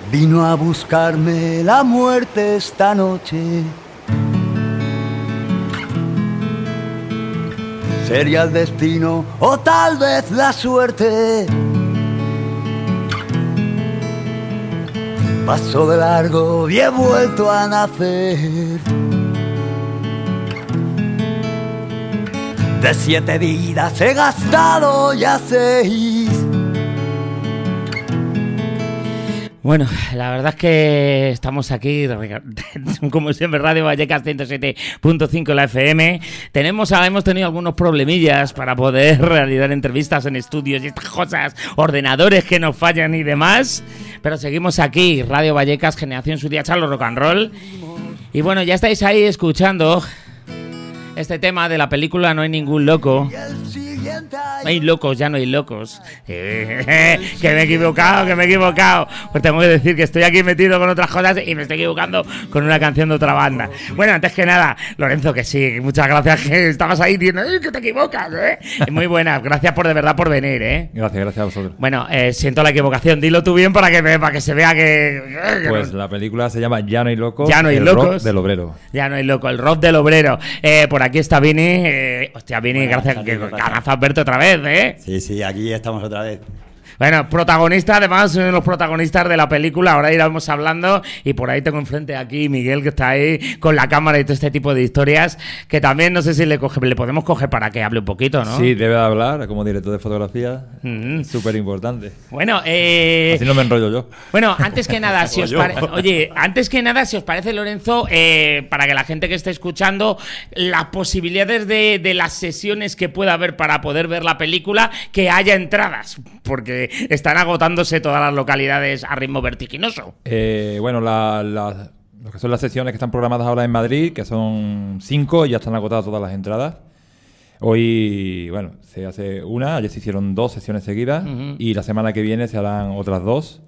Vino a buscarme la muerte esta noche. Sería el destino o tal vez la suerte. Paso de largo y he vuelto a nacer. De 7 vidas he gastado ya 6. Bueno, la verdad es que estamos aquí, como siempre, Radio Vallecas 107.5 la FM. Hemos tenido algunos problemillas para poder realizar entrevistas en estudios y estas cosas, ordenadores que nos fallan y demás. Pero seguimos aquí, Radio Vallecas, Generación Su Día, Charlo Rock and Roll. Y bueno, ya estáis ahí escuchando este tema de la película No hay ningún loco. No hay locos, ya no hay locos. Que me he equivocado. Pues tengo que decir que estoy aquí metido con otras cosas y me estoy equivocando con una canción de otra banda. Bueno, antes que nada, Lorenzo, que sí, muchas gracias, que estabas ahí diciendo que te equivocas, Muy buenas, gracias de verdad por venir, Gracias a vosotros. Bueno, siento la equivocación, dilo tú bien para que se vea que pues la película se llama Ya no hay locos. Ya no hay locos. Rock del obrero. Ya no hay loco, el rock del obrero. Por aquí está Vini. Hostia, Vini, gracias, que ganazo Alberto otra vez, Sí, aquí estamos otra vez. Bueno, protagonista, además, uno de los protagonistas de la película, ahora iremos hablando, y por ahí tengo enfrente aquí Miguel, que está ahí con la cámara y todo este tipo de historias, que también no sé si le podemos coger para que hable un poquito, ¿no? Sí, debe de hablar como director de fotografía, súper importante. Bueno, así no me enrollo yo. Bueno, antes que nada, si os parece, Lorenzo, para que la gente que esté escuchando, las posibilidades de las sesiones que pueda haber para poder ver la película, que haya entradas, porque están agotándose todas las localidades a ritmo vertiginoso. Bueno, lo que son las sesiones que están programadas ahora en Madrid, que son 5 y ya están agotadas todas las entradas. Hoy, bueno, se hace una, ayer se hicieron 2 sesiones seguidas, y la semana que viene se harán otras 2.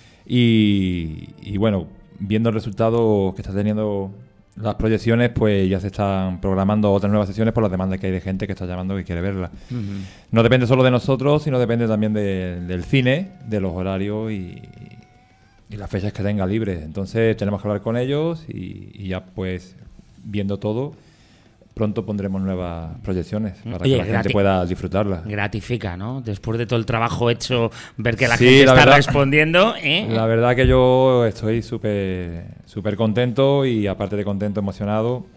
Y bueno, viendo el resultado que está teniendo las proyecciones, pues ya se están programando otras nuevas sesiones por las demandas que hay de gente que está llamando que quiere verla. No depende solo de nosotros, sino depende también del cine, de los horarios y las fechas que tenga libres. Entonces tenemos que hablar con ellos y ya pues viendo todo, pronto pondremos nuevas proyecciones para que la gente pueda disfrutarla. Gratifica, ¿no? Después de todo el trabajo hecho, ver que la gente está respondiendo. La verdad que yo estoy súper contento y aparte de contento, emocionado,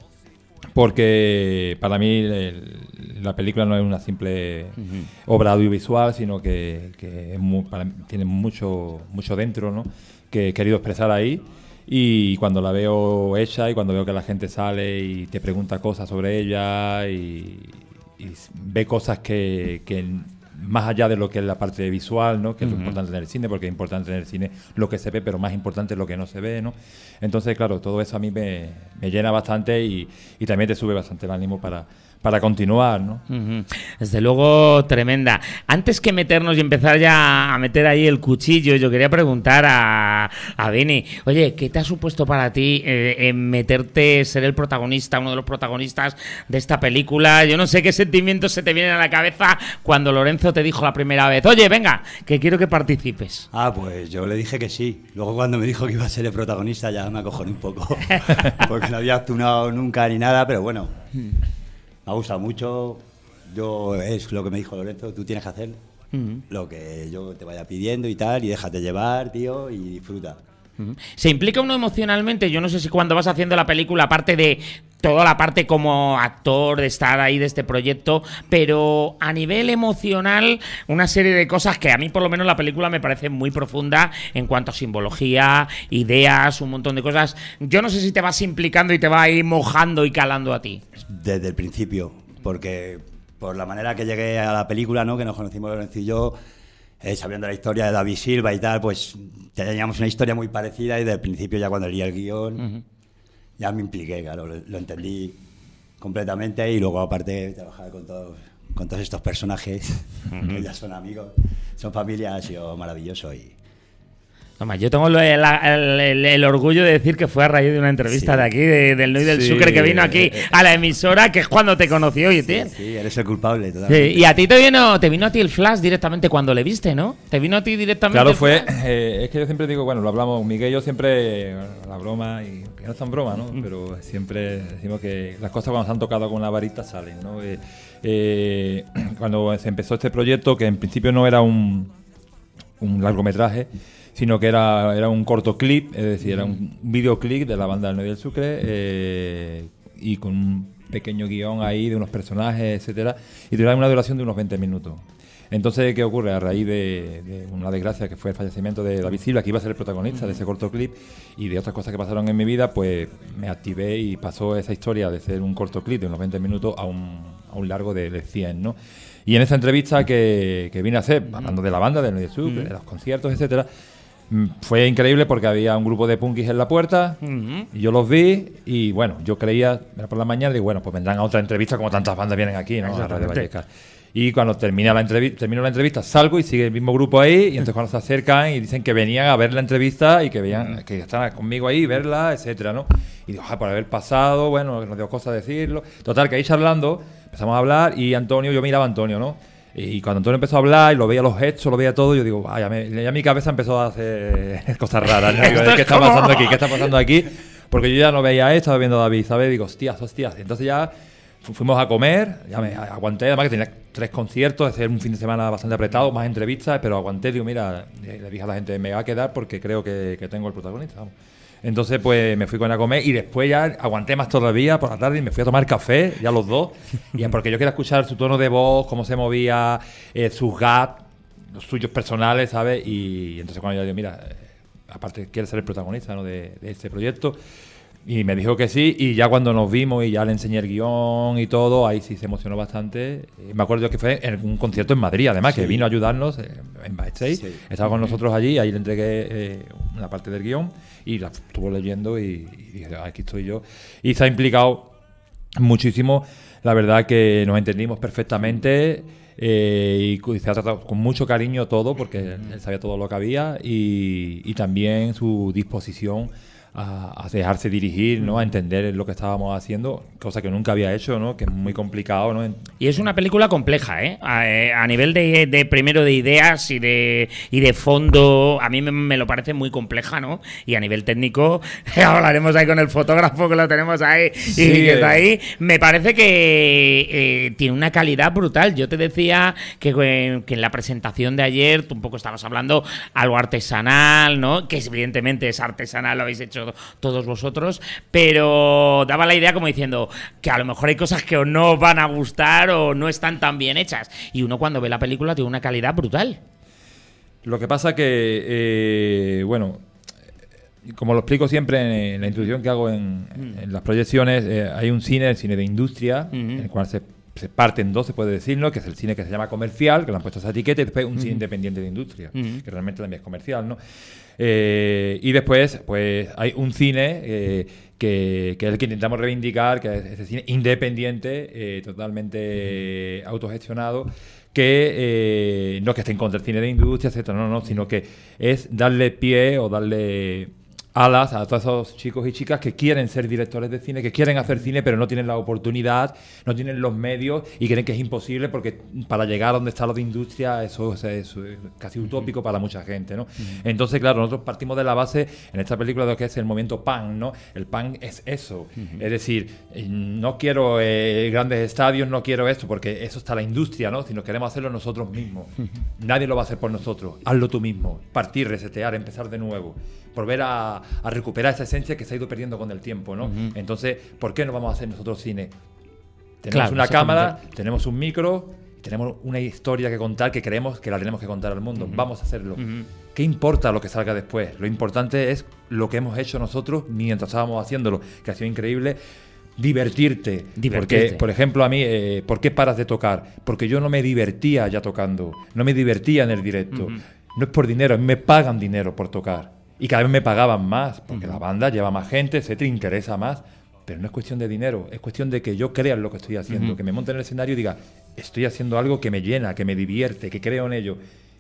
porque para mí la película no es una simple obra audiovisual, sino que tiene mucho dentro, ¿no? Que he querido expresar ahí. Y cuando la veo hecha y cuando veo que la gente sale y te pregunta cosas sobre ella y ve cosas que más allá de lo que es la parte visual, ¿no? Que es lo importante en el cine, porque es importante en el cine lo que se ve, pero más importante es lo que no se ve, ¿no? Entonces, claro, todo eso a mí me llena bastante y también te sube bastante el ánimo para continuar, ¿no? Desde luego, tremenda. Antes que meternos y empezar ya a meter ahí el cuchillo, yo quería preguntar a Vini, oye, ¿qué te ha supuesto para ti meterte, ser el protagonista, uno de los protagonistas de esta película? Yo no sé qué sentimientos se te vienen a la cabeza cuando Lorenzo te dijo la primera vez, oye, venga, que quiero que participes. Pues yo le dije que sí. Luego cuando me dijo que iba a ser el protagonista ya me acojoné un poco, porque no había actuado nunca ni nada, pero bueno, me ha gustado mucho. Es lo que me dijo Lorenzo, tú tienes que hacer lo que yo te vaya pidiendo y tal, y déjate llevar, tío, y disfruta. ¿Se implica uno emocionalmente? Yo no sé si cuando vas haciendo la película, aparte de toda la parte como actor, de estar ahí de este proyecto, pero a nivel emocional, una serie de cosas que a mí por lo menos la película me parece muy profunda en cuanto a simbología, ideas, un montón de cosas. Yo no sé si te vas implicando y te va a ir mojando y calando a ti. Desde el principio, porque por la manera que llegué a la película, ¿no? Que nos conocimos Lorenzo y yo, sabiendo la historia de David Silva y tal, pues teníamos una historia muy parecida y desde el principio ya cuando leí el guión ya me impliqué, claro, lo entendí completamente y luego aparte trabajar con todos estos personajes que ya son amigos, son familia, ha sido maravilloso y Toma, yo tengo el orgullo de decir que fue a raíz de una entrevista de aquí, del Noy del Sucre, que vino aquí a la emisora, que es cuando te conoció, oye, tío. Sí, eres el culpable, totalmente. Sí, y a ti te vino a ti el flash directamente cuando le viste, ¿no? Te vino a ti directamente. Claro, fue. Es que yo siempre digo, bueno, lo hablamos, Miguel y yo siempre, la broma, y que no es tan broma, ¿no? Pero siempre decimos que las cosas cuando se han tocado con la varita salen, ¿no? Cuando se empezó este proyecto, que en principio no era un largometraje, sino que era un corto clip, es decir, era un videoclip de la banda del Noy del Sucre, y con un pequeño guión ahí de unos personajes, etcétera, y duraba una duración de unos 20 minutos. Entonces, ¿qué ocurre? A raíz de una desgracia que fue el fallecimiento de David Silva, que iba a ser el protagonista de ese corto clip, y de otras cosas que pasaron en mi vida, pues me activé y pasó esa historia de ser un corto clip de unos 20 minutos a un largo de 100, ¿no? Y en esa entrevista que vine a hacer, hablando de la banda, del Noy del Sucre, de los conciertos, etcétera, fue increíble porque había un grupo de punkis en la puerta, y yo los vi, y bueno, yo creía, era por la mañana, digo, bueno, pues vendrán a otra entrevista como tantas bandas vienen aquí, ¿no? A Radio Vallecas. Y cuando terminó la entrevista, salgo y sigue el mismo grupo ahí, y entonces cuando se acercan y dicen que venían a ver la entrevista y que veían que estaban conmigo ahí, verla, etcétera, ¿no? Y digo, por haber pasado, bueno, nos dio cosas decirlo. Total, que ahí charlando, empezamos a hablar, y Antonio, yo miraba a Antonio, ¿no? Y cuando Antonio empezó a hablar y lo veía los gestos, lo veía todo, yo digo, ya mi cabeza empezó a hacer cosas raras, ¿no? Digo, ¿qué está pasando aquí? ¿Qué está pasando aquí? Porque yo ya no veía esto, estaba viendo a David, ¿sabes? Digo, hostias. Y entonces ya fuimos a comer, ya me aguanté, además que tenía 3 conciertos, es un fin de semana bastante apretado, más entrevistas, pero aguanté, digo, mira, le dije a la gente, me va a quedar porque creo que tengo el protagonista, vamos. Entonces, pues me fui con él a comer y después ya aguanté más todavía por la tarde y me fui a tomar café, ya los dos, y porque yo quería escuchar su tono de voz, cómo se movía, sus gags, los suyos personales, ¿sabes? Y entonces cuando yo digo, mira, aparte quiere ser el protagonista, ¿no? de este proyecto, y me dijo que sí, y ya cuando nos vimos y ya le enseñé el guión y todo, ahí sí se emocionó bastante. Me acuerdo que fue en un concierto en Madrid, además, que vino a ayudarnos en backstage, estaba con nosotros allí, ahí le entregué una parte del guión y la estuvo leyendo y dije, aquí estoy yo. Y se ha implicado muchísimo, la verdad que nos entendimos perfectamente, y se ha tratado con mucho cariño todo, porque él sabía todo lo que había, y también su disposición a dejarse dirigir, ¿no? A entender lo que estábamos haciendo, cosa que nunca había hecho, ¿no? Que es muy complicado, ¿no? Y es una película compleja, ¿eh? A nivel de primero de ideas y de fondo, a mí me lo parece muy compleja, ¿no? Y a nivel técnico, hablaremos ahí con el fotógrafo que lo tenemos ahí, sí, y que está ahí. Me parece que tiene una calidad brutal. Yo te decía que en la presentación de ayer tú un poco estabas hablando algo artesanal, ¿no? Que evidentemente es artesanal, lo habéis hecho todos vosotros, pero daba la idea como diciendo que a lo mejor hay cosas que o no van a gustar o no están tan bien hechas, y uno cuando ve la película tiene una calidad brutal. Lo que pasa que, bueno, como lo explico siempre en la introducción que hago en las proyecciones, hay un cine, el cine de industria, en el cual se parte en dos, se puede decir, ¿no? Que es el cine que se llama comercial, que le han puesto esa etiqueta, y después un cine independiente de industria, que realmente también es comercial, ¿no? Y después, pues, hay un cine que es el que intentamos reivindicar, que es ese cine independiente, totalmente autogestionado, que no es que esté en contra del cine de industria, etcétera, no, sino que es darle pie o darle alas a todos esos chicos y chicas que quieren ser directores de cine, que quieren hacer cine, pero no tienen la oportunidad, no tienen los medios y creen que es imposible, porque para llegar a donde está lo de industria eso es casi utópico para mucha gente, ¿no? Entonces, claro, nosotros partimos de la base en esta película de lo que es el movimiento punk, ¿no? El punk es eso, es decir, no quiero grandes estadios, no quiero esto, porque eso está la industria, ¿no? Sino queremos hacerlo nosotros mismos. Nadie lo va a hacer por nosotros. Hazlo tú mismo. Partir, resetear, empezar de nuevo. Volver a recuperar esa esencia que se ha ido perdiendo con el tiempo, ¿no? Entonces, ¿por qué no vamos a hacer nosotros cine? Tenemos una cámara, tenemos un micro, tenemos una historia que contar que creemos que la tenemos que contar al mundo. Vamos a hacerlo. ¿Qué importa lo que salga después? Lo importante es lo que hemos hecho nosotros mientras estábamos haciéndolo, que ha sido increíble. Divertirte. Porque, por ejemplo, a mí, ¿por qué paras de tocar? Porque yo no me divertía ya tocando, no me divertía en el directo. No es por dinero, a mí me pagan dinero por tocar. Y cada vez me pagaban más, porque la banda lleva más gente, etcétera, interesa más. Pero no es cuestión de dinero, es cuestión de que yo crea en lo que estoy haciendo, que me monte en el escenario y diga, estoy haciendo algo que me llena, que me divierte, que creo en ello.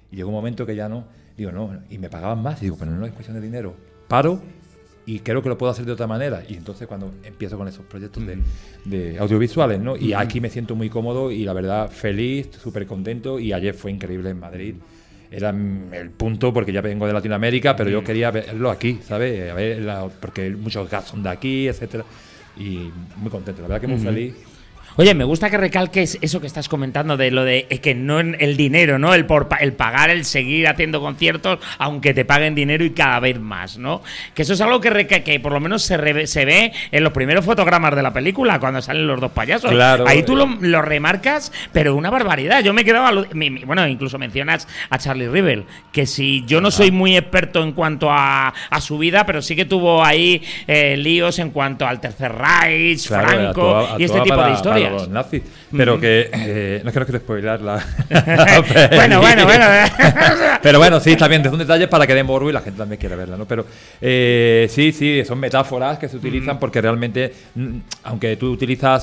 Y llegó un momento que ya no, digo, no, y me pagaban más, y digo, pero no es cuestión de dinero, paro y creo que lo puedo hacer de otra manera. Y entonces cuando empiezo con esos proyectos de audiovisuales, ¿no? Y aquí me siento muy cómodo y la verdad feliz, súper contento, y ayer fue increíble en Madrid. Era el punto, porque ya vengo de Latinoamérica, pero yo quería verlo aquí, ¿sabes? A ver, porque muchos gags son de aquí, etcétera. Y muy contento, la verdad que muy feliz. Oye, me gusta que recalques eso que estás comentando de lo de que no el dinero, ¿no? El pagar, el seguir haciendo conciertos, aunque te paguen dinero y cada vez más, ¿no? Que eso es algo que por lo menos se ve en los primeros fotogramas de la película, cuando salen los dos payasos. Claro. Ahí tú lo remarcas, pero una barbaridad. Yo me quedaba... Bueno, incluso mencionas a Charlie Rivel, que si yo no soy muy experto en cuanto a su vida, pero sí que tuvo ahí líos en cuanto al Tercer Reich, claro, Franco y este tipo de historias. Los nazis, pero que no quiero spoilar la bueno. Pero bueno, sí, está bien, desde un detalle para que dé morbo y la gente también quiere verla, ¿no? Pero sí, son metáforas que se utilizan porque realmente, aunque tú utilizas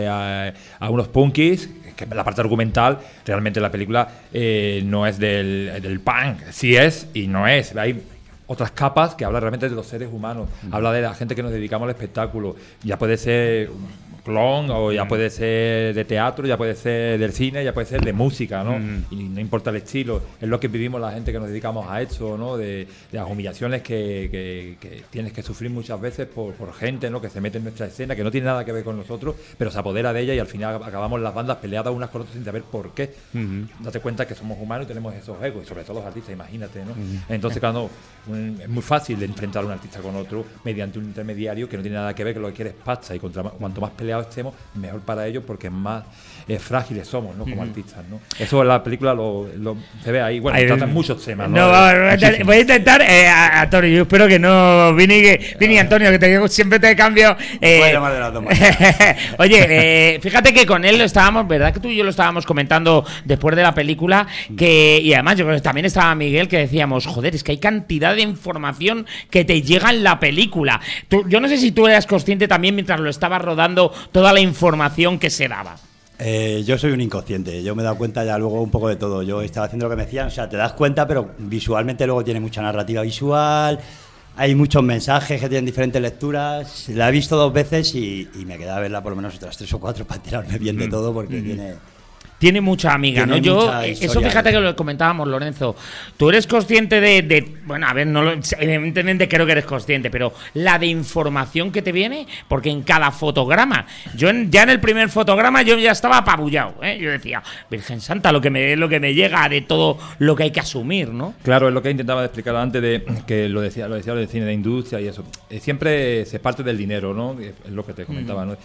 a unos punkis, que la parte argumental, realmente la película no es del punk, sí es y no es. Hay otras capas que hablan realmente de los seres humanos, habla de la gente que nos dedicamos al espectáculo, ya puede ser clon, o ya puede ser de teatro, ya puede ser del cine, ya puede ser de música, ¿no? Y no importa el estilo, es lo que vivimos la gente que nos dedicamos a eso, ¿no? De las humillaciones que tienes que sufrir muchas veces por gente, ¿no? Que se mete en nuestra escena, que no tiene nada que ver con nosotros, pero se apodera de ella y al final acabamos las bandas peleadas unas con otras sin saber por qué. Date cuenta que somos humanos y tenemos esos egos, y sobre todo los artistas, imagínate, ¿no? Entonces, cuando es muy fácil de enfrentar a un artista con otro mediante un intermediario que no tiene nada que ver, que lo que quiere es pasta, y cuanto más peleados estemos, mejor para ellos, porque más frágiles somos, ¿no? Como artistas, ¿no? Eso en la película se ve ahí. Bueno, tratan muchos temas, ¿no? Voy a intentar, Antonio, yo espero que no, Vini y Antonio, que siempre te cambio. Oye, fíjate que con él ¿verdad que tú y yo lo estábamos comentando después de la película? Y además yo creo que también estaba Miguel, que decíamos, joder, es que hay cantidad de información que te llega en la película. Yo no sé si tú eras consciente también, mientras lo estabas rodando, toda la información que se daba. Yo soy un inconsciente, yo me he dado cuenta ya luego un poco de todo. Yo estaba haciendo lo que me decían, o sea, te das cuenta, pero visualmente luego tiene mucha narrativa visual, hay muchos mensajes que tienen diferentes lecturas. La he visto 2 veces y me queda verla por lo menos otras 3 o 4 para enterarme bien de todo, porque tiene mucha amiga, ¿no? Eso fíjate que lo comentábamos, Lorenzo. Tú eres consciente bueno, a ver, evidentemente creo que eres consciente, pero la de información que te viene, porque en cada fotograma, ya en el primer fotograma yo ya estaba apabullado, ¿eh? Yo decía, Virgen Santa, lo que me llega de todo lo que hay que asumir, ¿no? Claro, es lo que intentaba explicar antes, de que lo decía del cine de industria y eso. Siempre se parte del dinero, ¿no? Es lo que te comentaba, ¿no?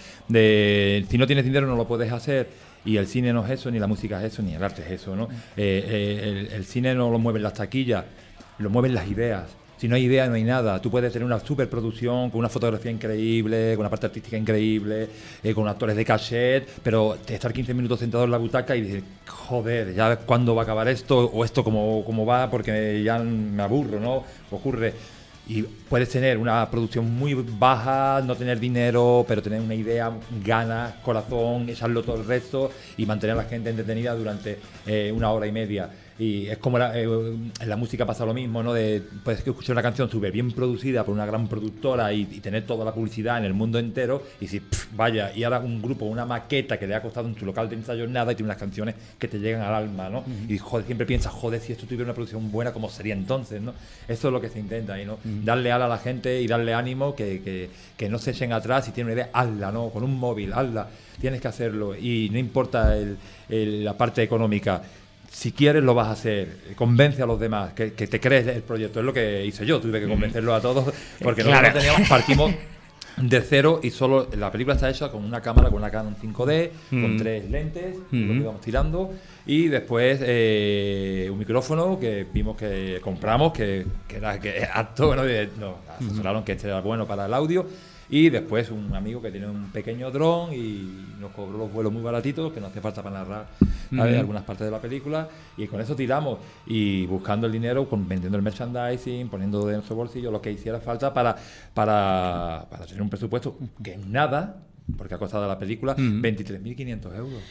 Si no tienes dinero no lo puedes hacer. Y el cine no es eso, ni la música es eso, ni el arte es eso, ¿no? El cine no lo mueven las taquillas, lo mueven las ideas. Si no hay idea, no hay nada. Tú puedes tener una superproducción con una fotografía increíble, con una parte artística increíble, con actores de cachet, pero estar 15 minutos sentado en la butaca y decir, joder, ya cuándo va a acabar esto, o esto cómo va, porque ya me aburro, ¿no? Ocurre. Y puedes tener una producción muy baja, no tener dinero, pero tener una idea, ganas, corazón, echarlo todo el resto y mantener a la gente entretenida durante 1 hora y media. Y es como en la música pasa lo mismo, ¿no? Puedes escuchar una canción súper bien producida por una gran productora y tener toda la publicidad en el mundo entero y decir, vaya, y ahora un grupo, una maqueta que le ha costado en tu local de ensayo nada y tiene unas canciones que te llegan al alma, ¿no? Y joder, siempre piensas, joder, si esto tuviera una producción buena, ¿cómo sería entonces, no? Eso es lo que se intenta ahí, ¿no? Darle ala a la gente y darle ánimo, que no se echen atrás. Si tienen una idea, hazla, ¿no? Con un móvil, hazla, tienes que hacerlo y no importa la parte económica. Si quieres lo vas a hacer, convence a los demás, que te crees el proyecto. Es lo que hice yo, tuve que convencerlo a todos, porque nosotros partimos de cero y solo la película está hecha con una cámara, con una Canon 5D, con 3 lentes, lo que íbamos tirando, y después un micrófono que vimos que compramos, que era apto, ¿no? Nos asesoraron que este era bueno para el audio. Y después un amigo que tiene un pequeño dron y nos cobró los vuelos muy baratitos, que no hace falta para narrar algunas partes de la película. Y con eso tiramos. Y buscando el dinero, vendiendo el merchandising, poniendo de nuestro bolsillo lo que hiciera falta para tener un presupuesto que es nada, porque ha costado la película 23.500 euros.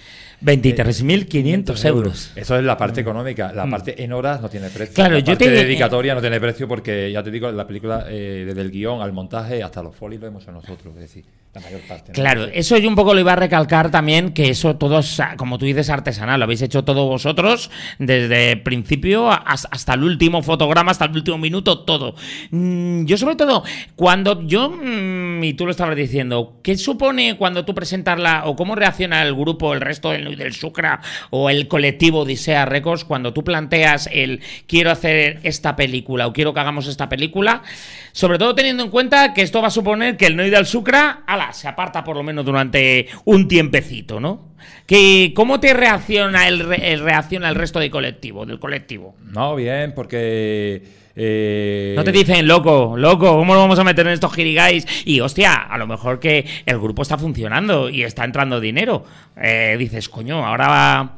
23.500 euros. Eso es la parte económica. La parte en horas no tiene precio. Claro, la yo parte te dedicatoria no tiene precio porque, ya te digo, la película, desde el guión al montaje hasta los folios lo hemos hecho nosotros, es decir, la mayor parte, ¿no? Claro, eso yo un poco lo iba a recalcar también, que eso todo es, como tú dices, artesanal. Lo habéis hecho todos vosotros, desde el principio hasta el último fotograma, hasta el último minuto, todo. Yo sobre todo, cuando yo, y tú lo estabas diciendo, ¿qué supone cuando tú presentas o cómo reacciona el grupo, el resto del Sucra o el colectivo Odisea Records cuando tú planteas el quiero hacer esta película o quiero que hagamos esta película? Sobre todo teniendo en cuenta que esto va a suponer que el Noy del Sucra, se aparta por lo menos durante un tiempecito, ¿no? ¿Cómo te reacciona el resto del colectivo? No, bien, porque... No te dicen, loco, ¿cómo lo vamos a meter en estos jirigais? Y hostia, a lo mejor que el grupo está funcionando y está entrando dinero. Dices, coño, ahora va...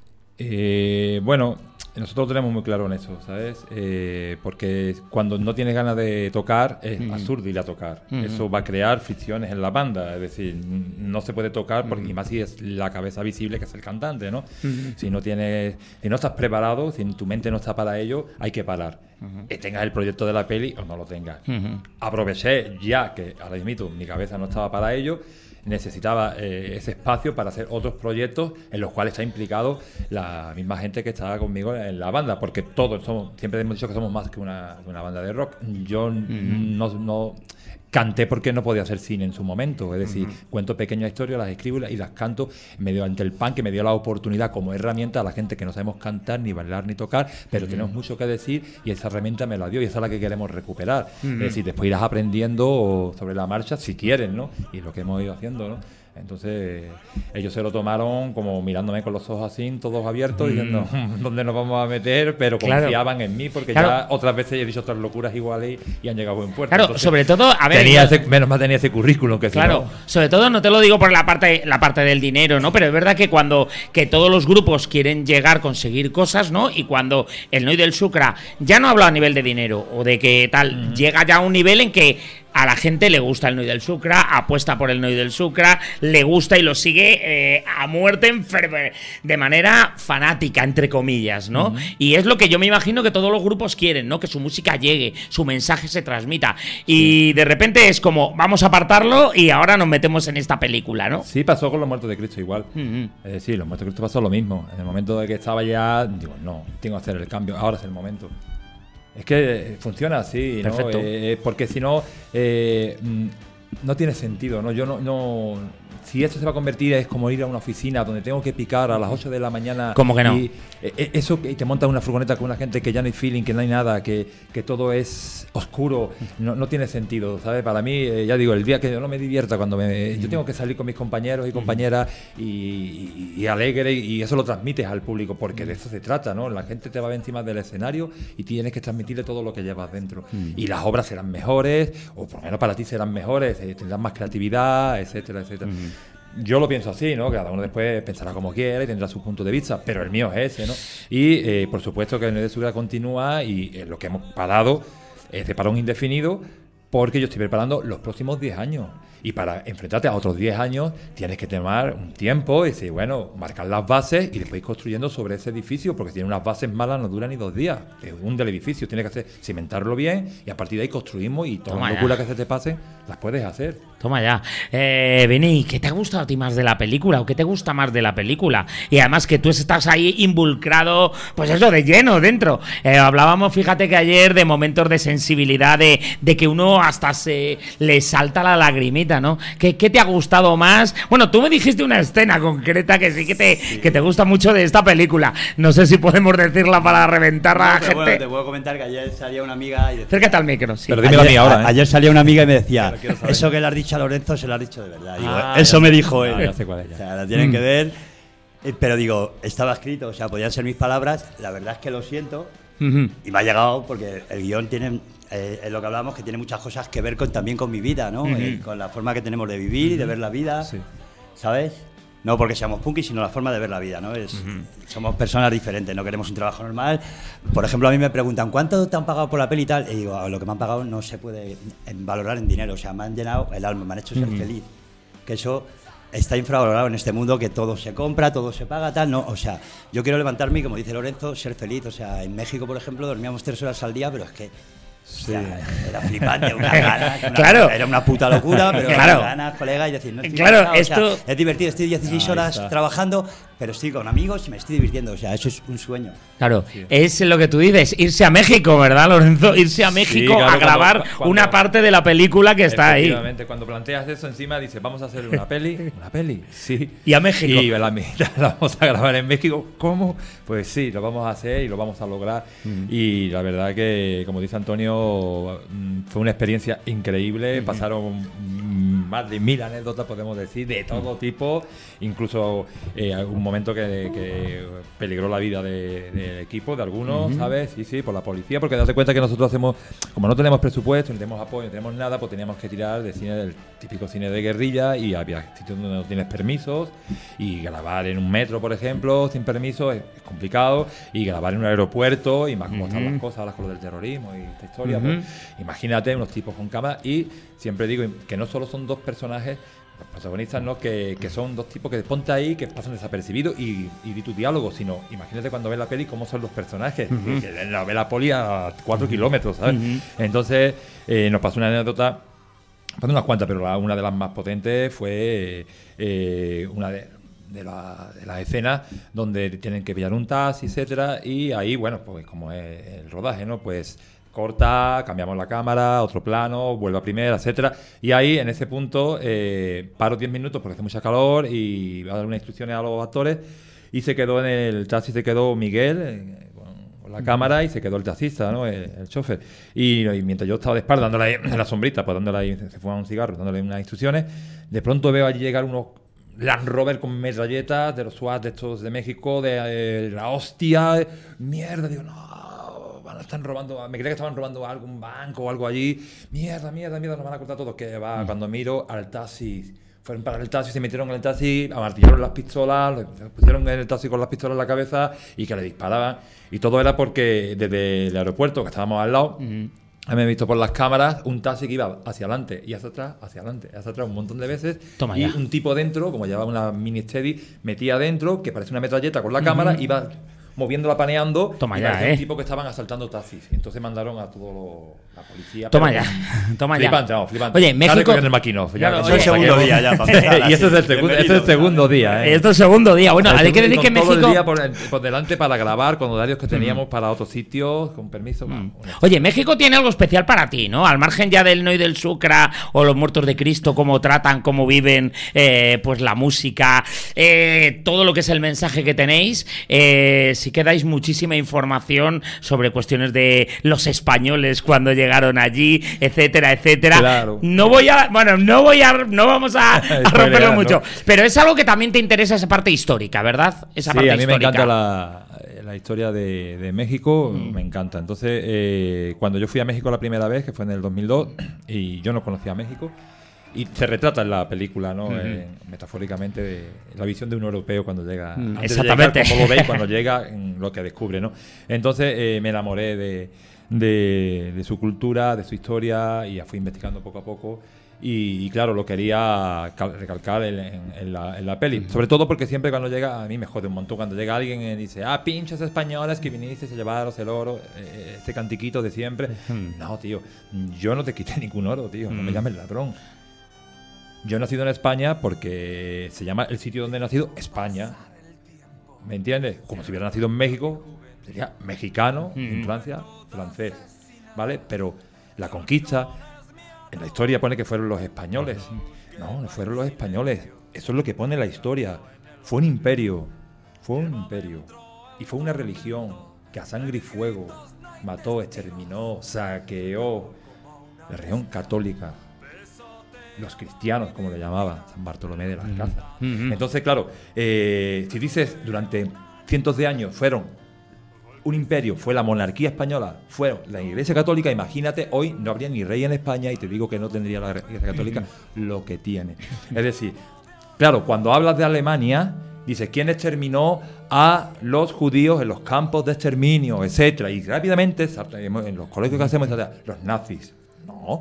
Bueno, nosotros lo tenemos muy claro en eso, ¿sabes? Porque cuando no tienes ganas de tocar, es absurdo ir a tocar. Eso va a crear fricciones en la banda. Es decir, no se puede tocar, porque y más si es la cabeza visible, que es el cantante, ¿no? Si no estás preparado, si tu mente no está para ello, hay que parar. Tengas el proyecto de la peli o no lo tengas. Aproveché ya que, ahora mismo, mi cabeza no estaba para ello. Necesitaba ese espacio para hacer otros proyectos en los cuales está implicado la misma gente que estaba conmigo en la banda, porque todos siempre hemos dicho que somos más que una banda de rock. Yo no canté porque no podía hacer cine en su momento, es decir, cuento pequeñas historias, las escribo y las canto mediante el punk, que me dio la oportunidad como herramienta a la gente que no sabemos cantar, ni bailar, ni tocar, pero tenemos mucho que decir y esa herramienta me la dio y esa es la que queremos recuperar. Es decir, después irás aprendiendo sobre la marcha si quieres, ¿no? Y lo que hemos ido haciendo, ¿no? Entonces ellos se lo tomaron como mirándome con los ojos así, todos abiertos, diciendo ¿dónde nos vamos a meter? Pero confiaban en mí porque ya otras veces he dicho otras locuras iguales y han llegado a buen puerto. Claro, entonces, sobre todo, a ver, menos mal tenía ese currículum que claro, sobre todo no te lo digo por la parte del dinero, ¿no? Pero es verdad que que todos los grupos quieren conseguir cosas, ¿no? Y cuando el Noy del Sucra ya no habla a nivel de dinero o de que tal, llega ya a un nivel en que a la gente le gusta el Noy del Sucra, apuesta por el Noy del Sucra, le gusta y lo sigue a muerte de manera fanática, entre comillas, ¿no? Y es lo que yo me imagino que todos los grupos quieren, ¿no? Que su música llegue, su mensaje se transmita. Y de repente es como, vamos a apartarlo y ahora nos metemos en esta película, ¿no? Sí, pasó con Los Muertos de Cristo igual. Sí, Los Muertos de Cristo pasó lo mismo. En el momento de que estaba ya, digo, no, tengo que hacer el cambio, ahora es el momento. Es que funciona así, ¿no? Perfecto. Porque si no, no tiene sentido, ¿no? Yo no si esto se va a convertir es como ir a una oficina donde tengo que picar a las 8 de la mañana. ¿Cómo que no? Y te montas una furgoneta con una gente que ya no hay feeling, que no hay nada, que todo es oscuro. No tiene sentido, ¿sabes? Para mí, ya digo, el día que yo no me divierta, cuando yo tengo que salir con mis compañeros y compañeras y alegre, y eso lo transmites al público, porque de eso se trata, ¿no? La gente te va encima del escenario y tienes que transmitirle todo lo que llevas dentro. Y las obras serán mejores, o por lo menos para ti serán mejores, tendrás más creatividad, etcétera, etcétera. Yo lo pienso así, ¿no? Cada uno después pensará como quiera y tendrá su punto de vista, pero el mío es ese, ¿no? Y por supuesto que el Noy del Sucra continúa y lo que hemos parado es de parón indefinido, porque yo estoy preparando los próximos 10 años. Y para enfrentarte a otros 10 años tienes que tomar un tiempo y decir, bueno, marcar las bases y después ir construyendo sobre ese edificio, porque si tiene unas bases malas no dura ni 2 días. Es un del edificio, tienes que hacer cimentarlo bien y a partir de ahí construimos y todas las locuras que se te pasen las puedes hacer. Toma ya. Vini, ¿qué te ha gustado a ti más de la película o qué te gusta más de la película? Y además que tú estás ahí involucrado, pues eso, de lleno dentro. Hablábamos, fíjate que ayer, de momentos de sensibilidad, de que uno hasta se le salta la lagrimita, ¿no? ¿Qué te ha gustado más? Bueno, tú me dijiste una escena concreta que sí que te gusta mucho de esta película. No sé si podemos decirla para reventar a la gente. Bueno, te puedo comentar que ayer salía una amiga y decía, acércate al micro, sí. Pero dímelo a mí ahora, ¿eh? Ayer salía una amiga y me decía, eso que le has dicho a Lorenzo se lo has dicho de verdad. Digo, eso me dijo él. Ya sé cuál es, ya. O sea, la tienen que ver. Pero digo, estaba escrito, o sea, podían ser mis palabras. La verdad es que lo siento. Y me ha llegado porque el guión tiene, es lo que hablamos, que tiene muchas cosas que ver también con mi vida, ¿no? Con la forma que tenemos de vivir y de ver la vida, sí. ¿Sabes? No porque seamos punkis, sino la forma de ver la vida, ¿no? Somos personas diferentes, no queremos un trabajo normal. Por ejemplo, a mí me preguntan, ¿cuánto te han pagado por la peli y tal? Y digo, lo que me han pagado no se puede valorar en dinero, o sea, me han llenado el alma, me han hecho ser feliz. que eso está infravalorado en este mundo, que todo se compra, todo se paga, tal, no, o sea, yo quiero levantarme y, como dice Lorenzo, ser feliz. O sea, en México, por ejemplo, dormíamos 3 horas al día, pero es que Sí. o sea, era flipante, una ganas, Claro. Era una puta locura, pero Claro. ganas, colega, y decir, no estoy Claro, cansado, o sea, esto- es divertido, estoy 16 Ahí horas está. trabajando, pero estoy con amigos y me estoy divirtiendo, o sea, eso es un sueño. Claro, es lo que tú dices, irse a México, ¿verdad, Lorenzo? Irse a México claro, a grabar cuando- una parte de la película que está ahí. Efectivamente, cuando planteas eso encima, dices, vamos a hacer una peli. ¿Una peli? Sí. Y a México. Y la mitad la vamos a grabar en México. ¿Cómo? Pues sí, lo vamos a hacer y lo vamos a lograr. Y la verdad que, como dice Antonio, fue una experiencia increíble. Pasaron más de 1000 anécdotas, podemos decir, de todo tipo. Incluso un momento que peligró la vida del equipo, de algunos, ¿sabes? Sí, por la policía, porque date cuenta que nosotros hacemos, como no tenemos presupuesto, no tenemos apoyo, no tenemos nada, pues teníamos que tirar de cine, del típico cine de guerrilla, y había sitios donde no tienes permisos, y grabar en un metro, por ejemplo, sin permiso es complicado, y grabar en un aeropuerto, y más como están las cosas ahora con lo del terrorismo y esta historia, pues imagínate unos tipos con cámara. Y siempre digo que no solo son dos personajes, los protagonistas, ¿no? Que son dos tipos que ponte ahí, que pasan desapercibidos y di tu diálogo, sino imagínate cuando ves la peli cómo son los personajes, que la ve la poli a 4 kilómetros, ¿sabes? Entonces nos pasó una anécdota, unas cuantas, pero una de las más potentes fue una de las escenas donde tienen que pillar un taxi, etcétera, y ahí, bueno, pues como es el rodaje, ¿no? Pues corta, cambiamos la cámara, otro plano, vuelve a primera, etcétera. Y ahí, en ese punto, paro 10 minutos porque hace mucha calor y voy a dar unas instrucciones a los actores. Y se quedó en el taxi, se quedó Miguel con la cámara, y se quedó el taxista, ¿no? El chofer. Y mientras yo estaba de espalda, dándole en la sombrita, pues dándole ahí, se fumaba un cigarro, dándole unas instrucciones, de pronto veo allí llegar unos Land Rover con metralletas de los SWAT de estos de México, de la hostia, mierda, digo, no, están robando, me creía que estaban robando algún banco o algo allí, mierda, nos van a cortar todo, que va, cuando miro al taxi, fueron para el taxi, se metieron en el taxi, amartillaron las pistolas, le pusieron en el taxi con las pistolas en la cabeza y que le disparaban, y todo era porque desde el aeropuerto, que estábamos al lado, me he visto por las cámaras un taxi que iba hacia adelante y hacia atrás un montón de veces. Toma y ya. un tipo dentro, como llevaba una mini steady, metía adentro, que parece una metralleta con la cámara, iba moviéndola, paneando. Toma y ya, parecía un tipo que estaban asaltando taxis. Entonces mandaron a todo la policía. Toma pero- ya, toma ya. Flipante, vamos, flipante. Oye, México- Dale con el maquinoff, ya, Claro, que oye, eso- segundo día ya, para empezar, y ese es el así. segundo, Bienvenido, segundo día, Esto es segundo día. Bueno, hay que decir que con todo México... el día por delante para grabar, con horarios que teníamos para otros sitios, con permiso. Oye, México tiene algo especial para ti, ¿no? Al margen ya del No y del Sucra o los Muertos de Cristo, cómo tratan, cómo viven, pues la música, todo lo que es el mensaje que tenéis, sí que dais muchísima información sobre cuestiones de los españoles cuando llegaron allí, etcétera, etcétera. Claro. No vamos a romperlo Spoilear, mucho, ¿no? pero es algo que también te interesa, esa parte histórica, ¿verdad? Esa Sí, parte a mí me histórica. encanta la historia de México, me encanta. Entonces, cuando yo fui a México la primera vez, que fue en el 2002, y yo no conocía México, y se retrata en la película, ¿no? Metafóricamente, de la visión de un europeo cuando llega. Antes de exactamente. llegar, como lo veis, cuando llega, lo que descubre, ¿no? Entonces, me enamoré de su cultura, de su historia, y ya fui investigando poco a poco. Y claro, lo quería recalcar en la peli. Sobre todo porque siempre cuando llega, a mí me jode un montón cuando llega alguien y dice, pinches españoles que vinisteis a llevaros el oro, este cantiquito de siempre. No, tío, yo no te quité ningún oro, tío, no me llames ladrón. Yo he nacido en España porque se llama el sitio donde he nacido España. ¿Me entiendes? Como si hubiera nacido en México, sería mexicano, en Francia, francés. ¿Vale? Pero la conquista, en la historia pone que fueron los españoles. No fueron los españoles. Eso es lo que pone la historia. Fue un imperio. Y fue una religión que a sangre y fuego mató, exterminó, saqueó. La religión católica. Los cristianos, como le llamaban, San Bartolomé de las Casas. Entonces, claro, si dices durante cientos de años fueron un imperio, fue la monarquía española, fue la Iglesia Católica, imagínate, hoy no habría ni rey en España, y te digo que no tendría la Iglesia Católica lo que tiene. Es decir, claro, cuando hablas de Alemania, dices, ¿quién exterminó a los judíos en los campos de exterminio, etcétera? Y rápidamente, en los colegios que hacemos, etcétera, los nazis. No.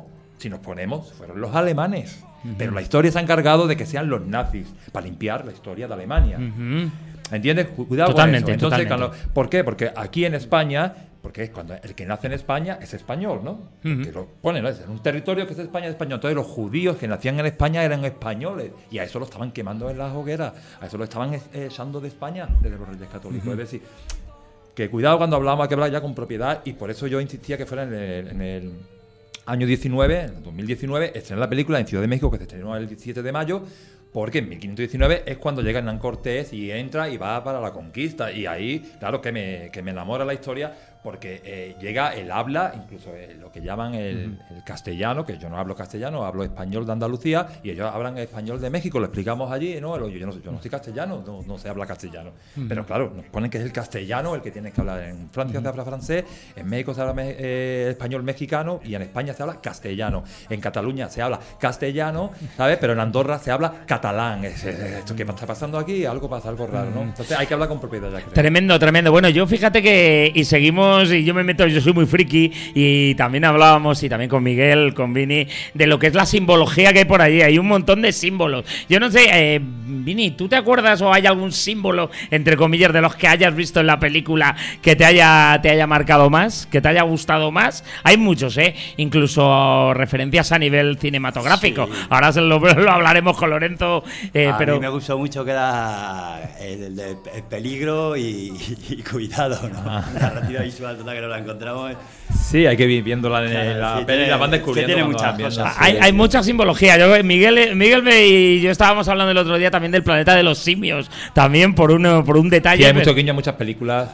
si nos ponemos, fueron los alemanes. Pero la historia se ha encargado de que sean los nazis, para limpiar la historia de Alemania. ¿Entiendes? Cuidado Totalmente, con eso. Entonces, totalmente. ¿por qué? Porque aquí en España, porque es cuando el que nace en España es español, ¿no? Que lo pone, ¿no? Es en un territorio que es España, es español. Entonces los judíos que nacían en España eran españoles y a eso lo estaban quemando en las hogueras, a eso lo estaban echando de España desde los Reyes Católicos. Es decir, que cuidado cuando hablamos, hay que hablar ya con propiedad, y por eso yo insistía que fuera en el año 19, en el 2019, estrenó la película en Ciudad de México, que se estrenó el 17 de mayo, porque en 1519 es cuando llega Hernán Cortés y entra y va para la conquista. Y ahí, claro, que me enamora la historia, porque llega el habla, incluso lo que llaman el castellano, que yo no hablo castellano, hablo español de Andalucía, y ellos hablan español de México, lo explicamos allí, ¿no? Yo no soy castellano, no sé hablar castellano. Pero claro, nos ponen que es el castellano el que tienes que hablar. En Francia se habla francés, en México se habla español mexicano, y en España se habla castellano. En Cataluña se habla castellano, ¿sabes? Pero en Andorra se habla catalán. Esto que está pasando aquí, algo pasa, algo raro, ¿no? Entonces hay que hablar con propiedad, ya creo. Tremendo, tremendo. Bueno, yo fíjate que, y seguimos, y yo me meto, yo soy muy friki, y también hablábamos, y también con Miguel, con Vini, de lo que es la simbología que hay por allí. Hay un montón de símbolos. Yo no sé, Vini, ¿tú te acuerdas o hay algún símbolo, entre comillas, de los que hayas visto en la película que te haya marcado más, que te haya gustado más? Hay muchos, incluso referencias a nivel cinematográfico. Sí. Ahora lo hablaremos con Lorenzo. A mí me gustó mucho que era el peligro y cuidado, ¿no? La narrativa visual total que no la encontramos. Sí, hay que ir viéndola en la peli, la van descubriendo. Que tiene muchas cosas. Hay mucha simbología. Miguel y yo estábamos hablando el otro día también del planeta de los simios, también por un detalle. Sí, hay mucho guiño a muchas películas,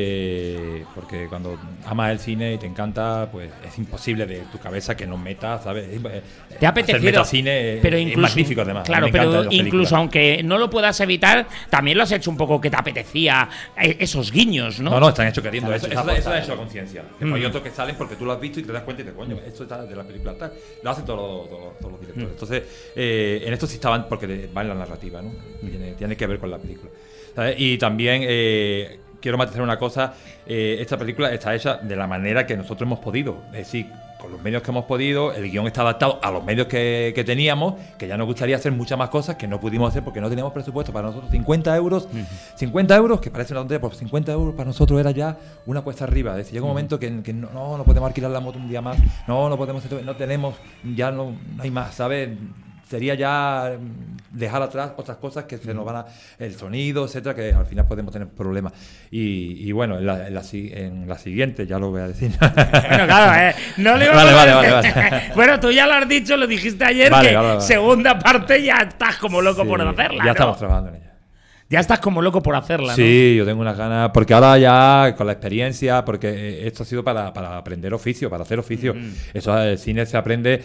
porque cuando amas el cine y te encanta, pues es imposible de tu cabeza que no metas, ¿sabes? Te ha apetecido. Hacer metacine, pero incluso, es magnífico además. Claro, pero incluso aunque no lo puedas evitar, también lo has hecho un poco que te apetecía esos guiños, ¿no? No, están hechos queriendo. Eso lo ha hecho la conciencia. Hay otros que salen porque tú lo has visto y te das cuenta y te coño, esto está de la película tal. Lo hacen todos los directores. Entonces, en esto sí estaban porque va en la narrativa, ¿no? Tiene que ver con la película, ¿sabes? Y también quiero matizar una cosa. Esta película está hecha de la manera que nosotros hemos podido. Es decir, con los medios que hemos podido, el guión está adaptado a los medios que teníamos, que ya nos gustaría hacer muchas más cosas que no pudimos hacer porque no teníamos presupuesto. Para nosotros 50 euros, 50 euros, que parece una tontería, pero 50 euros para nosotros era ya una cuesta arriba. Es decir, llega un momento que no podemos alquilar la moto un día más, no podemos, no tenemos, ya no hay más, ¿sabes? Sería ya dejar atrás otras cosas que se nos van el sonido, etcétera, que al final podemos tener problemas. Y bueno, en la siguiente ya lo voy a decir. Bueno, claro, no le vale. Bueno, tú ya lo has dicho, lo dijiste ayer, vale. Segunda parte ya estás como loco por hacerla. Ya estamos trabajando en ella. Ya estás como loco por hacerla, ¿no? Sí, yo tengo unas ganas, porque ahora ya con la experiencia, porque esto ha sido para aprender oficio, para hacer oficio. Eso, el cine se aprende,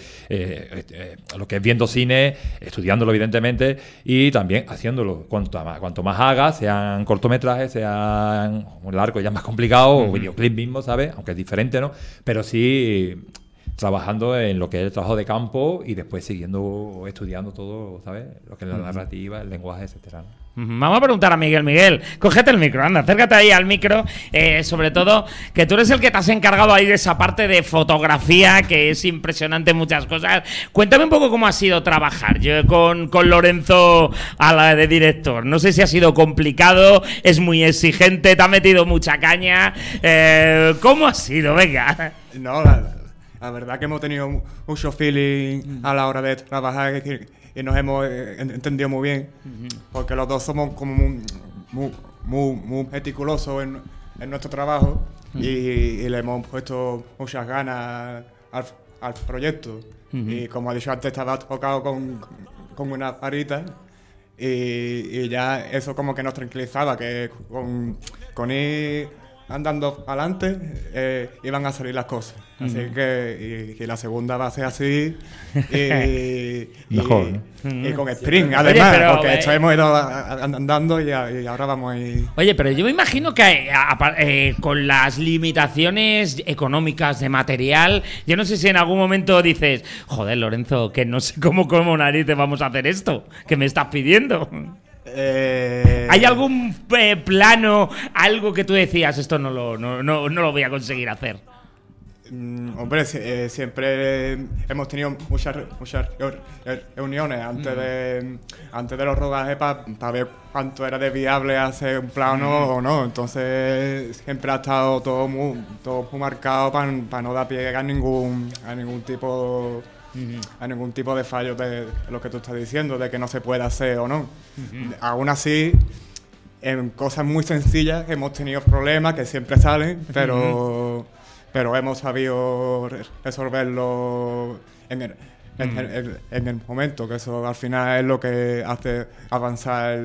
lo que es viendo cine, estudiándolo evidentemente, y también haciéndolo. Cuanto más hagas, sean cortometrajes, sean largos, ya más complicado, o videoclip mismo, ¿sabes? Aunque es diferente, ¿no? Pero sí trabajando en lo que es el trabajo de campo y después siguiendo, estudiando todo, ¿sabes? Lo que es la narrativa, el lenguaje, etcétera, ¿no? Vamos a preguntar a Miguel. Miguel, cógete el micro, anda, acércate ahí al micro, sobre todo que tú eres el que te has encargado ahí de esa parte de fotografía, que es impresionante en muchas cosas. Cuéntame un poco cómo ha sido trabajar con Lorenzo a la de director. No sé si ha sido complicado, es muy exigente, te ha metido mucha caña. ¿Cómo ha sido? Venga. No, la verdad que hemos tenido mucho feeling a la hora de trabajar y nos hemos entendido muy bien, porque los dos somos como muy meticulosos en nuestro trabajo y le hemos puesto muchas ganas al proyecto. Y como ha dicho antes, estaba tocado con una varita y ya eso como que nos tranquilizaba, que con ir andando adelante iban a salir las cosas. Así que y la segunda va a ser así mejor, y con sprint además. Oye, porque esto hemos ido andando y ahora vamos a ir. Oye, pero yo me imagino que con las limitaciones económicas de material, yo no sé si en algún momento dices, joder, Lorenzo, que no sé cómo narices vamos a hacer esto que me estás pidiendo. ¿Hay algún plano, algo que tú decías, esto no lo voy a conseguir hacer? Hombre, siempre hemos tenido muchas reuniones antes de los rodajes para ver cuánto era de viable hacer un plano o no. Entonces siempre ha estado todo muy marcado para no dar pie a ningún tipo de fallo de lo que tú estás diciendo, de que no se puede hacer o no. Aún así, en cosas muy sencillas hemos tenido problemas que siempre salen, pero hemos sabido resolverlo en el momento, que eso al final es lo que hace avanzar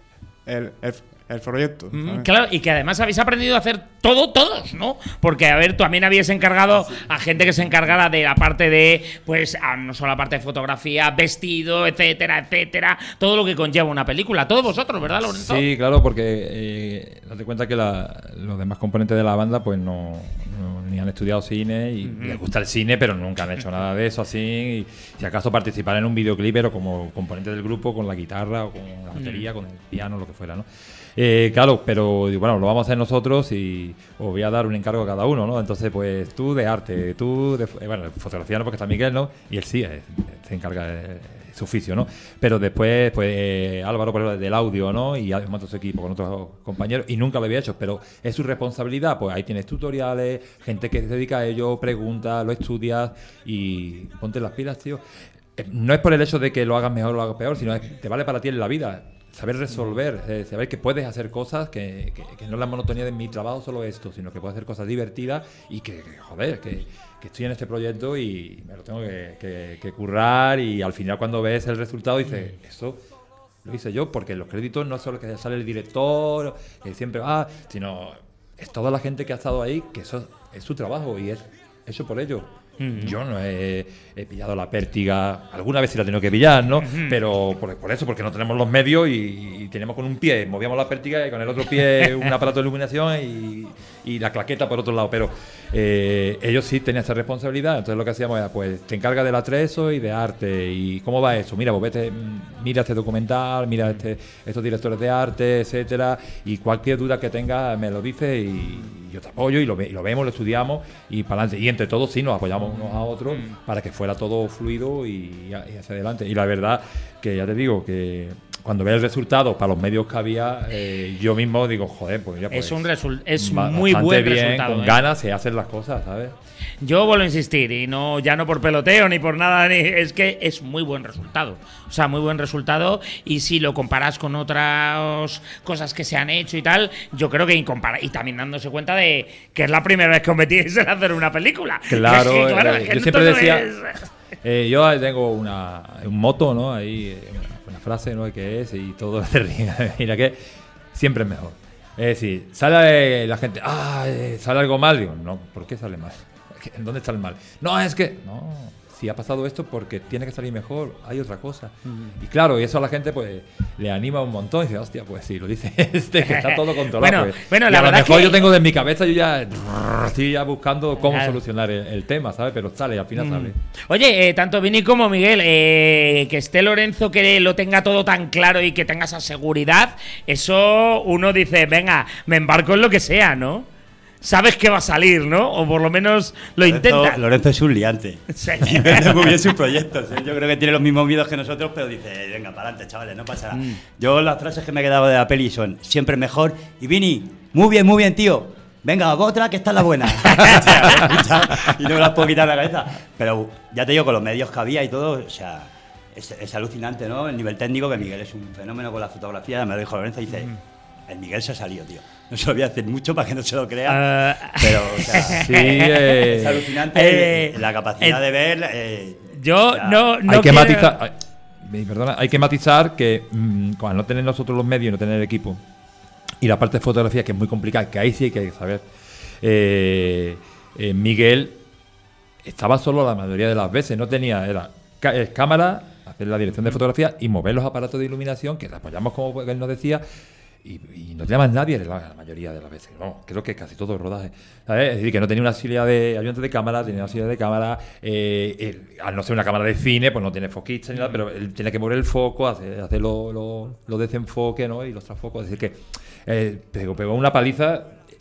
el proyecto. Claro, y que además habéis aprendido a hacer todos, ¿no? Porque, a ver, tú también habías encargado a gente que se encargara de la parte de, pues, no solo la parte de fotografía, vestido, etcétera, todo lo que conlleva una película. Todos vosotros, ¿verdad, Lorenzo? Sí, claro, porque date cuenta que los demás componentes de la banda, pues ni han estudiado cine y les gusta el cine, pero nunca han hecho nada de eso así. Y si acaso participar en un videoclip, pero como componente del grupo, con la guitarra o con la batería, con el piano, lo que fuera, ¿no? Claro, pero bueno, lo vamos a hacer nosotros y os voy a dar un encargo a cada uno, ¿no? Entonces, pues tú de arte, tú de fotografía, no, porque está Miguel, ¿no? Y él sí, se encarga de su oficio, ¿no? Pero después, pues Álvaro, por ejemplo, del audio, ¿no? Y además su equipo con otros compañeros, y nunca lo había hecho, pero es su responsabilidad, pues ahí tienes tutoriales, gente que se dedica a ello, pregunta, lo estudias y ponte las pilas, tío. No es por el hecho de que lo hagas mejor o lo hagas peor, sino te vale para ti en la vida. Saber resolver, saber que puedes hacer cosas, que no es la monotonía de mi trabajo solo esto, sino que puedo hacer cosas divertidas y que estoy en este proyecto y me lo tengo que currar, y al final cuando ves el resultado dices, eso lo hice yo, porque en los créditos no es solo que sale el director, que siempre sino es toda la gente que ha estado ahí, que eso es su trabajo y es hecho por ellos. Yo no he pillado la pértiga, alguna vez sí la he tenido que pillar, ¿no? Pero por eso, porque no tenemos los medios y tenemos con un pie, movíamos la pértiga y con el otro pie un aparato de iluminación y la claqueta por otro lado, pero ellos sí tenían esa responsabilidad. Entonces lo que hacíamos era, pues te encargas del atrezo y de arte, y cómo va eso, mira, pues vete, mira este documental, mira estos directores de arte, etcétera, y cualquier duda que tengas me lo dices y yo te apoyo, y lo vemos, lo estudiamos y para adelante, y entre todos sí nos apoyamos unos a otros para que fuera todo fluido y hacia adelante. Y la verdad que ya te digo que cuando ves el resultado para los medios que había, yo mismo digo, joder, pues ya pues, es muy buen bien, resultado. Con ganas se hacen las cosas, ¿sabes? Yo vuelvo a insistir, y ya no por peloteo ni por nada, es que es muy buen resultado. O sea, muy buen resultado, y si lo comparas con otras cosas que se han hecho y tal, yo creo que y también dándose cuenta de que es la primera vez que os metíais en hacer una película. Claro, es que yo siempre decía, yo tengo un moto, ¿no? Ahí, una frase, ¿no? Que es, y todo se ríe, mira que siempre es mejor. Es decir, sale la gente, sale algo mal, digo, no, ¿por qué sale mal? ¿En dónde está el mal? No, es que, no, si ha pasado esto porque tiene que salir mejor, hay otra cosa. Y claro, y eso a la gente pues le anima un montón y dice, hostia, pues sí, lo dice que está todo controlado. Bueno, y la a lo verdad mejor que yo tengo de mi cabeza, yo ya estoy ya buscando cómo solucionar el tema, ¿sabes? Pero sale, al final sale. Oye, tanto Vini como Miguel, que esté Lorenzo, que lo tenga todo tan claro y que tenga esa seguridad, eso uno dice, venga, me embarco en lo que sea, ¿no? Sabes que va a salir, ¿no? O por lo menos lo intenta. Lorenzo es un liante. Sí. Entiende muy bien sus proyectos. Yo creo que tiene los mismos miedos que nosotros, pero dice, venga, para adelante, chavales, no pasa nada. Yo las frases que me he quedado de la peli son, siempre mejor. Y Vini, muy bien, tío. Venga, otra, que esta es la buena. Y no me las puedo quitar de la cabeza. Pero ya te digo, con los medios que había y todo, o sea, es alucinante, ¿no? El nivel técnico, que Miguel es un fenómeno con la fotografía. Me lo dijo Lorenzo y dice, el Miguel se ha salido, tío. No se lo voy a hacer mucho para que no se lo crea, pero o sea, sí, es alucinante la capacidad de ver. Yo no hay que matizar. Hay que matizar que al no tener nosotros los medios, no tener el equipo y la parte de fotografía, que es muy complicada, que ahí sí hay que saber. Miguel estaba solo la mayoría de las veces, no tenía, era cámara, hacer la dirección de fotografía y mover los aparatos de iluminación, que le apoyamos como él nos decía. Y no tenía más nadie la mayoría de las veces. No, creo que casi todo el rodaje, ¿sabes? Es decir, que no tenía una auxiliar de ayudante de cámara, tenía una auxiliar de cámara. Al no ser una cámara de cine, pues no tiene foquista ni nada, pero él tiene que mover el foco, hacer los desenfoques, ¿no? Y los trasfocos. Es decir, que pegó una paliza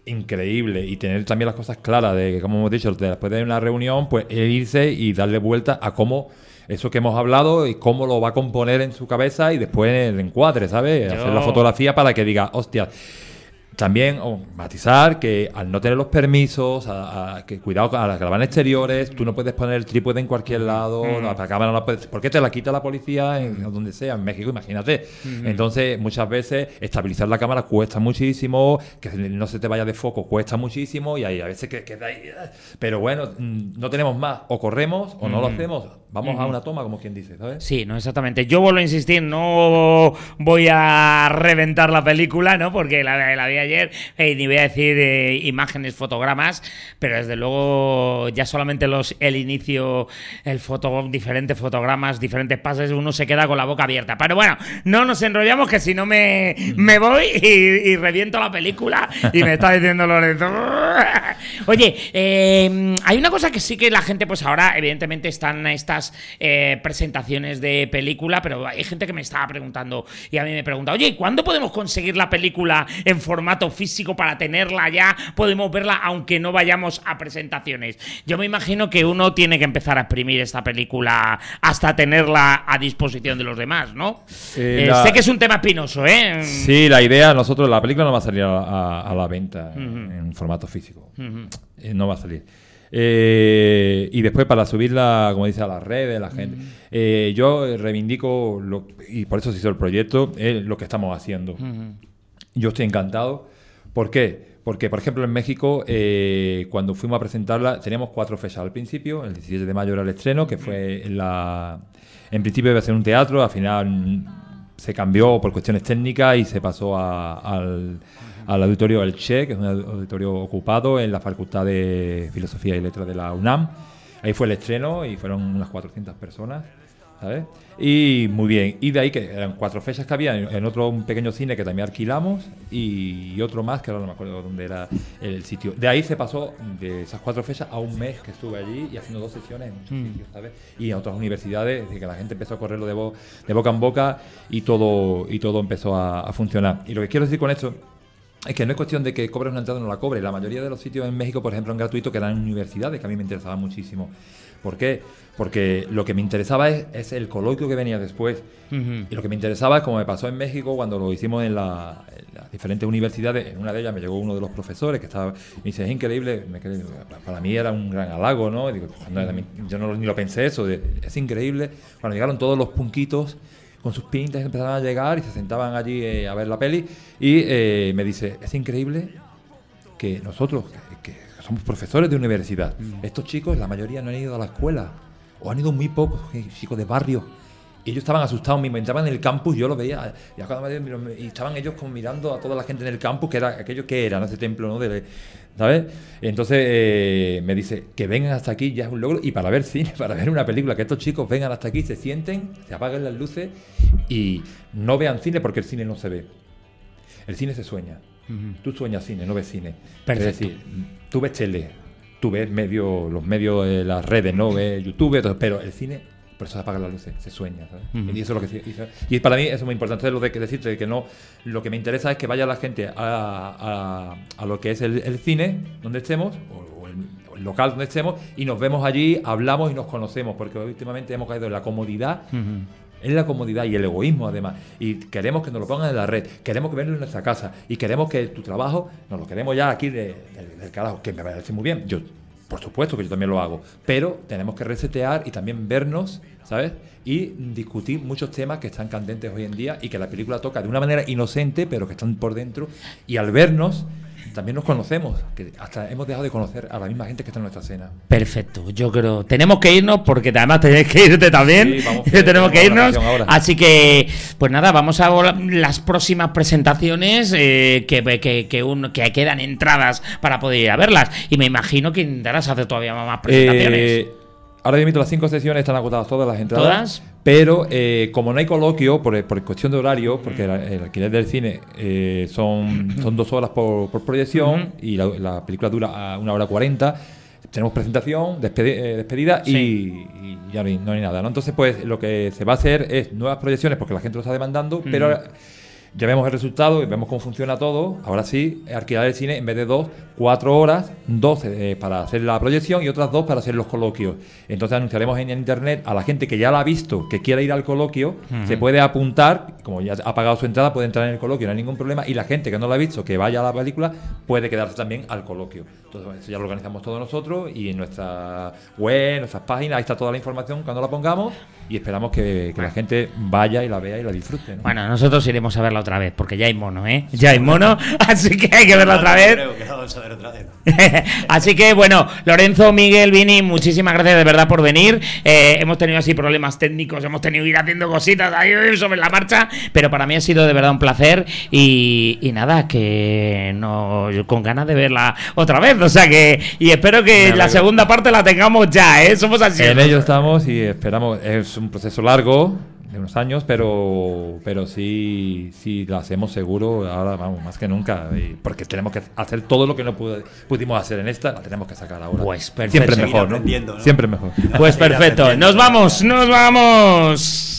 increíble, y tener también las cosas claras de que, como hemos dicho, después de una reunión, pues irse y darle vuelta a cómo eso que hemos hablado y cómo lo va a componer en su cabeza y después el encuadre, ¿sabes? Hacer la fotografía para que diga, hostia. También matizar que al no tener los permisos, que cuidado a las grabaciones exteriores, tú no puedes poner el trípode en cualquier lado, la cámara no puedes, ¿por qué te la quita la policía en donde sea? En México, imagínate. Entonces, muchas veces estabilizar la cámara cuesta muchísimo, que no se te vaya de foco cuesta muchísimo, y hay a veces que queda ahí. Pero bueno, no tenemos más, o corremos o no lo hacemos. Vamos a una toma, como quien dice, ¿sabes? Sí, no, exactamente. Yo vuelvo a insistir, no voy a reventar la película, ¿no? Porque la vi ayer, ni voy a decir imágenes, fotogramas, pero desde luego ya solamente el inicio, diferentes fotogramas, diferentes pases, uno se queda con la boca abierta. Pero bueno, no nos enrollamos, que si no me voy y reviento la película y me está diciendo Lorenzo. Oye, hay una cosa que sí que la gente, pues ahora evidentemente están estas presentaciones de película, pero hay gente que me estaba preguntando y a mí me pregunta, oye, ¿cuándo podemos conseguir la película en formato físico para tenerla ya? Podemos verla aunque no vayamos a presentaciones. Yo me imagino que uno tiene que empezar a exprimir esta película hasta tenerla a disposición de los demás, ¿no? Sé que es un tema espinoso, ¿eh? Sí, la idea, la película no va a salir a la venta en formato físico. No va a salir. Y después para subirla, como dice, a las redes, la gente. Yo reivindico, y por eso se hizo el proyecto, lo que estamos haciendo. Yo estoy encantado. ¿Por qué? Porque, por ejemplo, en México, cuando fuimos a presentarla, teníamos 4 fechas al principio. El 17 de mayo era el estreno, que fue en principio iba a ser un teatro, al final se cambió por cuestiones técnicas y se pasó al auditorio El Che, que es un auditorio ocupado en la Facultad de Filosofía y Letras de la UNAM. Ahí fue el estreno y fueron unas 400 personas, ¿sabes? Y muy bien. Y de ahí, que eran 4 fechas que había en un pequeño cine que también alquilamos, y otro más, que ahora no me acuerdo dónde era el sitio. De ahí se pasó de esas 4 fechas a un mes que estuve allí y haciendo 2 sesiones en muchos sitios, ¿sabes? Y en otras universidades, es decir, que la gente empezó a correrlo de boca en boca y todo empezó a funcionar. Y lo que quiero decir con esto es que no es cuestión de que cobres una entrada o no la cobres. La mayoría de los sitios en México, por ejemplo, en gratuito, que dan en universidades, que a mí me interesaba muchísimo. ¿Por qué? Porque lo que me interesaba es el coloquio que venía después. Y lo que me interesaba es, como me pasó en México, cuando lo hicimos en las diferentes universidades, en una de ellas me llegó uno de los profesores que estaba, me dice, es increíble, para mí era un gran halago, ¿no? Y digo, yo ni lo pensé eso, es increíble. Cuando llegaron todos los punquitos con sus pintas, empezaban a llegar y se sentaban allí a ver la peli, y me dice, es increíble que nosotros, que somos profesores de universidad, estos chicos, la mayoría no han ido a la escuela, o han ido muy pocos, chicos de barrio, y ellos estaban asustados, me entraban en el campus, yo lo veía, y estaban ellos como mirando a toda la gente en el campus, que era aquello que era, ¿no? Ese templo, ¿no? ¿Sabes? Entonces me dice, que vengan hasta aquí ya es un logro, y para ver cine, para ver una película, que estos chicos vengan hasta aquí, se sienten, se apaguen las luces y no vean cine, porque el cine no se ve. El cine se sueña. Tú sueñas cine, no ves cine. Perfecto. Es decir, tú ves tele, tú ves los medios de las redes, no ves YouTube, pero el cine, por eso se apagan las luces, se sueña, ¿sabes? Y eso es lo que y para mí eso es muy importante. Entonces, lo de que decirte que no, lo que me interesa es que vaya la gente a lo que es el cine donde estemos, o el local donde estemos, y nos vemos allí, hablamos y nos conocemos, porque últimamente hemos caído en la comodidad. Es la comodidad y el egoísmo, además. Y queremos que nos lo pongan en la red, queremos que vengan en nuestra casa, y queremos que tu trabajo nos lo queremos ya aquí del carajo, que me parece muy bien. Yo, por supuesto que yo también lo hago, pero tenemos que resetear y también vernos, ¿sabes? Y discutir muchos temas que están candentes hoy en día y que la película toca de una manera inocente, pero que están por dentro. Y al vernos, también nos conocemos, que hasta hemos dejado de conocer a la misma gente que está en nuestra escena. Perfecto, yo creo, tenemos que irnos, porque además tenéis que irte también. Sí, vamos, tenemos que irnos, así que pues nada, vamos a las próximas presentaciones, que quedan entradas para poder ir a verlas, y me imagino que intentarás hacer todavía más presentaciones. Ahora mismo las 5 sesiones están agotadas todas las entradas. ¿Todas? Pero como no hay coloquio, por cuestión de horario, porque el alquiler del cine son 2 horas por proyección, y la película dura 1 hora 40, tenemos presentación, despedida, sí. y ya no hay nada, ¿no? Entonces, pues lo que se va a hacer es nuevas proyecciones, porque la gente lo está demandando, pero ya vemos el resultado y vemos cómo funciona todo. Ahora sí, alquilar el cine en vez de 4 horas, 12 para hacer la proyección y otras 2 para hacer los coloquios. Entonces anunciaremos en internet a la gente que ya la ha visto, que quiera ir al coloquio, se puede apuntar, como ya ha pagado su entrada, puede entrar en el coloquio, no hay ningún problema, y la gente que no la ha visto, que vaya a la película, puede quedarse también al coloquio. Entonces eso ya lo organizamos todos nosotros y en nuestra web, en nuestras páginas, ahí está toda la información cuando la pongamos y esperamos que la gente vaya y la vea y la disfrute, ¿no? Bueno, nosotros iremos a verla otra vez, porque ya hay mono, ¿eh? Ya hay mono, así que hay que verla otra vez. Creo que la vamos a ver otra vez. Así que, bueno, Lorenzo, Miguel, Vini, muchísimas gracias de verdad por venir. Hemos tenido así problemas técnicos, hemos tenido que ir haciendo cositas ahí sobre la marcha, pero para mí ha sido de verdad un placer y nada, que no con ganas de verla otra vez, o sea que, y espero que la segunda parte la tengamos ya, ¿eh? Somos así. En ello estamos y esperamos, es un proceso largo, de unos años, pero sí la hacemos seguro ahora, vamos, más que nunca, porque tenemos que hacer todo lo que no pudimos hacer en esta, la tenemos que sacar ahora. Pues perfecto. Siempre mejor, ¿no? Aprendiendo, ¿no? Siempre mejor. Pues perfecto. Nos vamos.